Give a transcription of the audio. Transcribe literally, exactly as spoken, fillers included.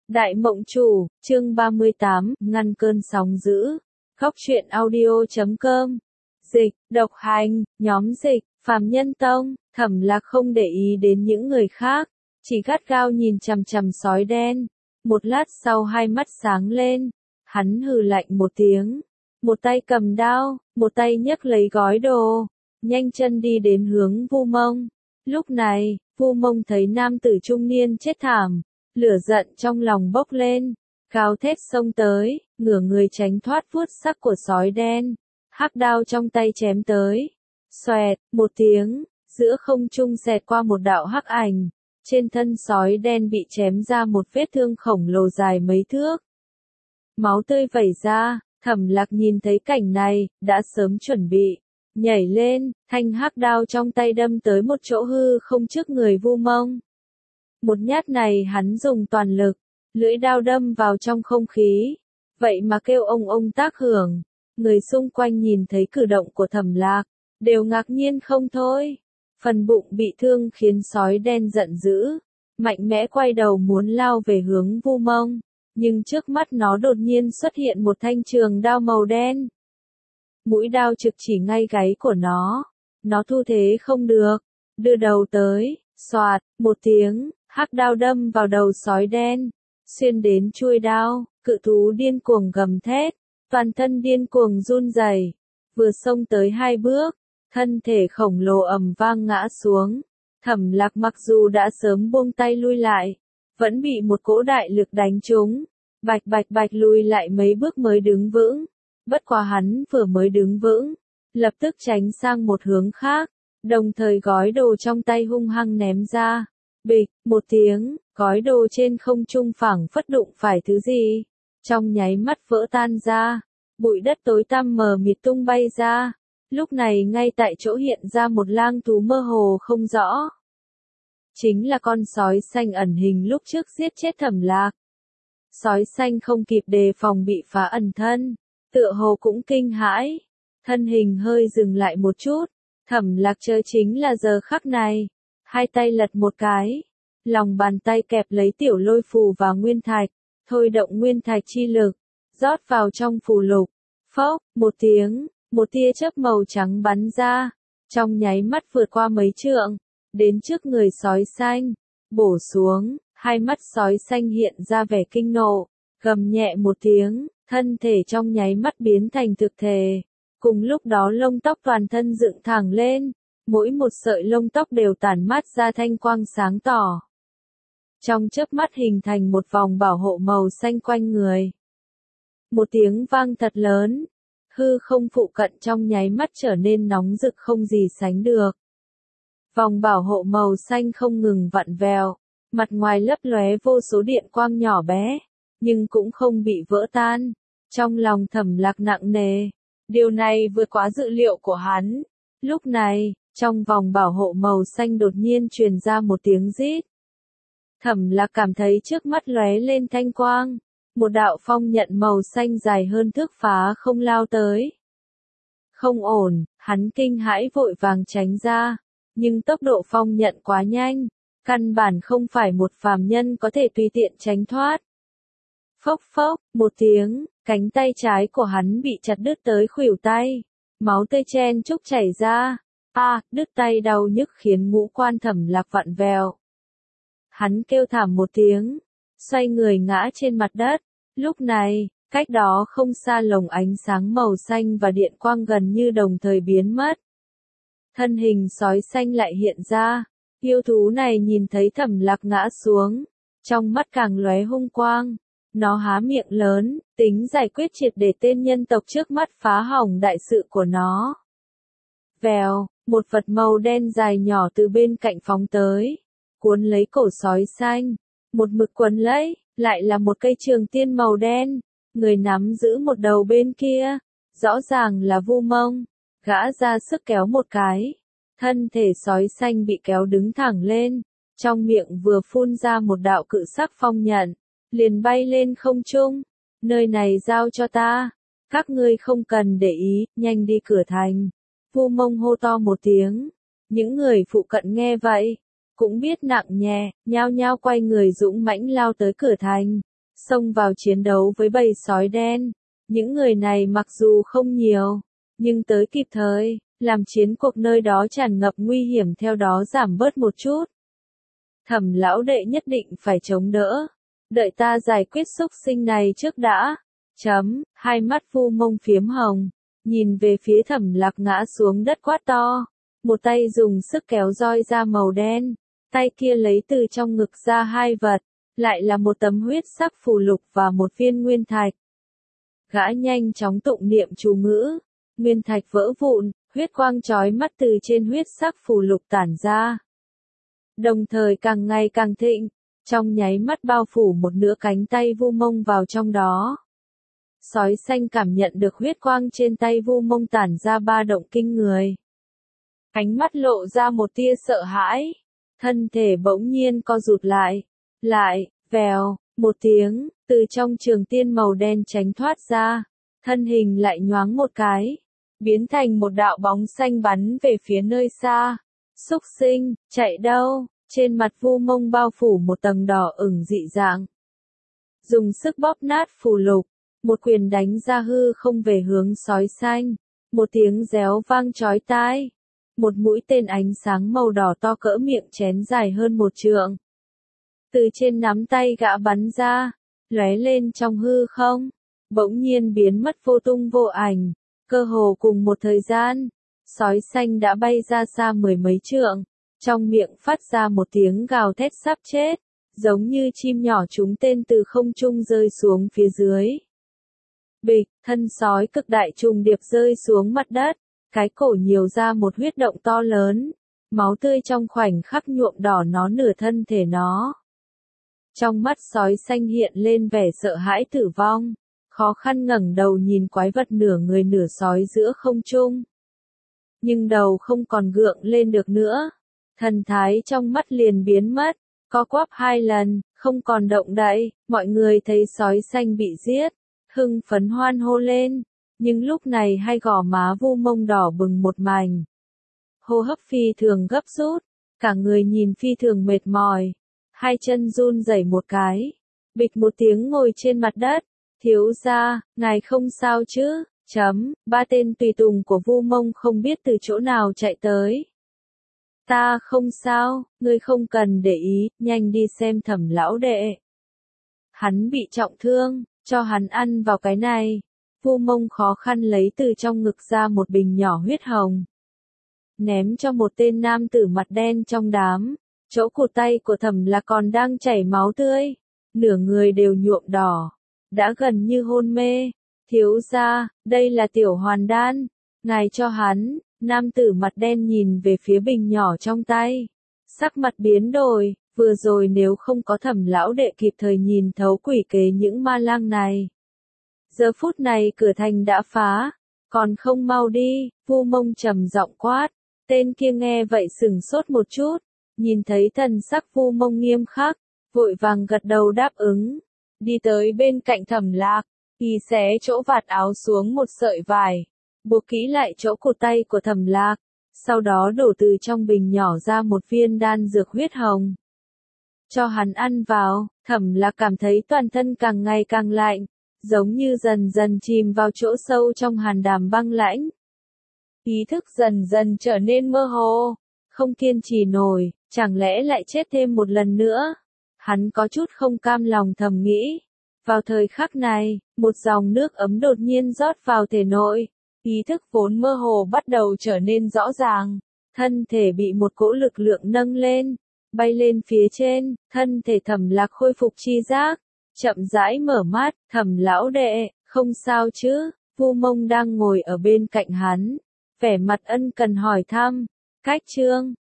Đại Mộng Chủ, chương ba mươi tám, ngăn cơn sóng dữ. Góc truyện audio chấm com. Dịch, độc hành, nhóm dịch, Phàm Nhân Tông. Thẩm Lạc không để ý đến những người khác, chỉ gắt gao nhìn chằm chằm sói đen. Một lát sau hai mắt sáng lên, hắn hừ lạnh một tiếng, một tay cầm đao, một tay nhấc lấy gói đồ, nhanh chân đi đến hướng Vu Mông. Lúc này, Vu Mông thấy nam tử trung niên chết thảm, lửa giận trong lòng bốc lên, gào thét xông tới, ngửa người tránh thoát vuốt sắc của sói đen, hắc đao trong tay chém tới. Xoẹt, một tiếng, giữa không trung xẹt qua một đạo hắc ảnh, trên thân sói đen bị chém ra một vết thương khổng lồ dài mấy thước. Máu tươi vẩy ra, Thẩm Lạc nhìn thấy cảnh này, đã sớm chuẩn bị, nhảy lên, thanh hắc đao trong tay đâm tới một chỗ hư không trước người Vu Mông. Một nhát này hắn dùng toàn lực, lưỡi đao đâm vào trong không khí, vậy mà kêu ông ông tác hưởng. Người xung quanh nhìn thấy cử động của Thẩm Lạc, đều ngạc nhiên không thôi. Phần bụng bị thương khiến sói đen giận dữ, mạnh mẽ quay đầu muốn lao về hướng Vu Mông, nhưng trước mắt nó đột nhiên xuất hiện một thanh trường đao màu đen. Mũi đao trực chỉ ngay gáy của nó, nó thu thế không được, đưa đầu tới, xoạt, một tiếng, hắc đao đâm vào đầu sói đen, xuyên đến chuôi đao, cự thú điên cuồng gầm thét, toàn thân điên cuồng run rẩy, vừa xông tới hai bước, thân thể khổng lồ ầm vang ngã xuống. Thẩm Lạc mặc dù đã sớm buông tay lui lại, vẫn bị một cỗ đại lực đánh trúng, bạch bạch bạch lùi lại mấy bước mới đứng vững. Bất quá hắn vừa mới đứng vững, lập tức tránh sang một hướng khác, đồng thời gói đồ trong tay hung hăng ném ra. Bịch, một tiếng, gói đồ trên không trung phảng phất đụng phải thứ gì, trong nháy mắt vỡ tan ra, bụi đất tối tăm mờ mịt tung bay ra. Lúc này ngay tại chỗ hiện ra một lang thú mơ hồ không rõ. Chính là con sói xanh ẩn hình lúc trước giết chết Thẩm Lạc. Sói xanh không kịp đề phòng bị phá ẩn thân, tựa hồ cũng kinh hãi, thân hình hơi dừng lại một chút. Thẩm Lạc chờ chính là giờ khắc này, hai tay lật một cái, lòng bàn tay kẹp lấy tiểu lôi phù và nguyên thạch, thôi động nguyên thạch chi lực, rót vào trong phù lục. Phốc, một tiếng, một tia chớp màu trắng bắn ra, trong nháy mắt vượt qua mấy trượng, đến trước người sói xanh, bổ xuống. Hai mắt sói xanh hiện ra vẻ kinh nộ, gầm nhẹ một tiếng, thân thể trong nháy mắt biến thành thực thể. Cùng lúc đó lông tóc toàn thân dựng thẳng lên, mỗi một sợi lông tóc đều tản mát ra thanh quang sáng tỏ. Trong chớp mắt hình thành một vòng bảo hộ màu xanh quanh người. Một tiếng vang thật lớn, hư không phụ cận trong nháy mắt trở nên nóng rực không gì sánh được. Vòng bảo hộ màu xanh không ngừng vặn vẹo, mặt ngoài lấp lóe vô số điện quang nhỏ bé, nhưng cũng không bị vỡ tan. Trong lòng Thẩm Lạc nặng nề, điều này vượt quá dự liệu của hắn. Lúc này, trong vòng bảo hộ màu xanh đột nhiên truyền ra một tiếng rít. Thẩm Lạc cảm thấy trước mắt lóe lên thanh quang, một đạo phong nhận màu xanh dài hơn thước phá không lao tới. Không ổn, hắn kinh hãi vội vàng tránh ra, nhưng tốc độ phong nhận quá nhanh, căn bản không phải một phàm nhân có thể tùy tiện tránh thoát. Phốc phốc, một tiếng, cánh tay trái của hắn bị chặt đứt tới khuỷu tay, máu tươi chen chúc chảy ra. A, à, đứt tay đau nhức khiến ngũ quan Thẩm Lạc vặn vẹo. Hắn kêu thảm một tiếng, xoay người ngã trên mặt đất. Lúc này, cách đó không xa lồng ánh sáng màu xanh và điện quang gần như đồng thời biến mất. Thân hình sói xanh lại hiện ra. Yêu thú này nhìn thấy Thẩm Lạc ngã xuống, trong mắt càng lóe hung quang. Nó há miệng lớn, tính giải quyết triệt để tên nhân tộc trước mắt phá hỏng đại sự của nó. Vèo, một vật màu đen dài nhỏ từ bên cạnh phóng tới, cuốn lấy cổ sói xanh, một mực quấn lấy, lại là một cây trường tiên màu đen, người nắm giữ một đầu bên kia, rõ ràng là Vu Mông. Gã ra sức kéo một cái, thân thể sói xanh bị kéo đứng thẳng lên, trong miệng vừa phun ra một đạo cự sắc phong nhận, liền bay lên không trung. Nơi này giao cho ta, các ngươi không cần để ý, nhanh đi cửa thành. Vu Mông hô to một tiếng, những người phụ cận nghe vậy, cũng biết nặng nhẹ, nhao nhao quay người dũng mãnh lao tới cửa thành. xông vào chiến đấu với bầy sói đen. Những người này mặc dù không nhiều, nhưng tới kịp thời, làm chiến cuộc nơi đó tràn ngập nguy hiểm theo đó giảm bớt một chút. Thẩm lão đệ nhất định phải chống đỡ. Đợi ta giải quyết xúc sinh này trước đã. Chấm, hai mắt Vu Mông phiếm hồng, nhìn về phía Thẩm Lạc ngã xuống đất quát to. Một tay dùng sức kéo roi ra màu đen, tay kia lấy từ trong ngực ra hai vật, lại là một tấm huyết sắc phù lục và một viên nguyên thạch. Gã nhanh chóng tụng niệm chú ngữ, nguyên thạch vỡ vụn, huyết quang chói mắt từ trên huyết sắc phù lục tản ra. Đồng thời càng ngày càng thịnh, trong nháy mắt bao phủ một nửa cánh tay Vu Mông vào trong đó. Sói xanh cảm nhận được huyết quang trên tay Vu Mông tản ra ba động kinh người. Ánh mắt lộ ra một tia sợ hãi, thân thể bỗng nhiên co rụt lại, lại, vèo, một tiếng, từ trong trường tiên màu đen tránh thoát ra, thân hình lại nhoáng một cái, biến thành một đạo bóng xanh bắn về phía nơi xa. Xúc sinh, chạy đâu? Trên mặt Vu Mông bao phủ một tầng đỏ ửng dị dạng. Dùng sức bóp nát phù lục, một quyền đánh ra hư không về hướng sói xanh, một tiếng réo vang chói tai. Một mũi tên ánh sáng màu đỏ to cỡ miệng chén dài hơn một trượng. Từ trên nắm tay gã bắn ra, lóe lên trong hư không, bỗng nhiên biến mất vô tung vô ảnh, cơ hồ cùng một thời gian, sói xanh đã bay ra xa mười mấy trượng, trong miệng phát ra một tiếng gào thét sắp chết, giống như chim nhỏ trúng tên từ không trung rơi xuống phía dưới. Bịch, thân sói cực đại trùng điệp rơi xuống mặt đất. Cái cổ nhiều ra một huyết động to lớn, máu tươi trong khoảnh khắc nhuộm đỏ nó nửa thân thể nó. Trong mắt sói xanh hiện lên vẻ sợ hãi tử vong, khó khăn ngẩng đầu nhìn quái vật nửa người nửa sói giữa không trung. Nhưng đầu không còn gượng lên được nữa, thần thái trong mắt liền biến mất, co quắp hai lần, không còn động đậy. Mọi người thấy sói xanh bị giết, hưng phấn hoan hô lên. Nhưng lúc này hai gò má Vu Mông đỏ bừng một mảnh. Hô hấp phi thường gấp rút, cả người nhìn phi thường mệt mỏi. Hai chân run rẩy một cái, bịch một tiếng ngồi trên mặt đất. Thiếu gia, ngài không sao chứ? Chấm, ba tên tùy tùng của Vu Mông không biết từ chỗ nào chạy tới. Ta không sao, ngươi không cần để ý, nhanh đi xem Thẩm lão đệ. Hắn bị trọng thương, cho hắn ăn vào cái này. Vu Mông khó khăn lấy từ trong ngực ra một bình nhỏ huyết hồng. Ném cho một tên nam tử mặt đen trong đám, chỗ cổ tay của Thẩm là còn đang chảy máu tươi, nửa người đều nhuộm đỏ, đã gần như hôn mê. Thiếu gia, đây là tiểu hoàn đan, ngài cho hắn. Nam tử mặt đen nhìn về phía bình nhỏ trong tay, sắc mặt biến đổi, vừa rồi nếu không có Thẩm lão đệ kịp thời nhìn thấu quỷ kế những ma lang này. Giờ phút này cửa thành đã phá, còn không mau đi. Vu Mông trầm giọng quát. Tên kia nghe vậy sửng sốt một chút, nhìn thấy thần sắc Vu Mông nghiêm khắc, vội vàng gật đầu đáp ứng, đi tới bên cạnh Thẩm Lạc, y xé chỗ vạt áo xuống một sợi vải, buộc kỹ lại chỗ cổ tay của Thẩm Lạc, sau đó đổ từ trong bình nhỏ ra một viên đan dược huyết hồng. Cho hắn ăn vào. Thẩm Lạc cảm thấy toàn thân càng ngày càng lạnh, giống như dần dần chìm vào chỗ sâu trong hàn đàm băng lãnh. Ý thức dần dần trở nên mơ hồ, không kiên trì nổi, chẳng lẽ lại chết thêm một lần nữa? Hắn có chút không cam lòng thầm nghĩ. Vào thời khắc này, một dòng nước ấm đột nhiên rót vào thể nội, ý thức vốn mơ hồ bắt đầu trở nên rõ ràng, thân thể bị một cỗ lực lượng nâng lên, bay lên phía trên, thân thể Thẩm Lạc khôi phục tri giác. Chậm rãi mở mắt, Thẩm lão đệ, không sao chứ? Vu Mông đang ngồi ở bên cạnh hắn, vẻ mặt ân cần hỏi thăm. Cách chương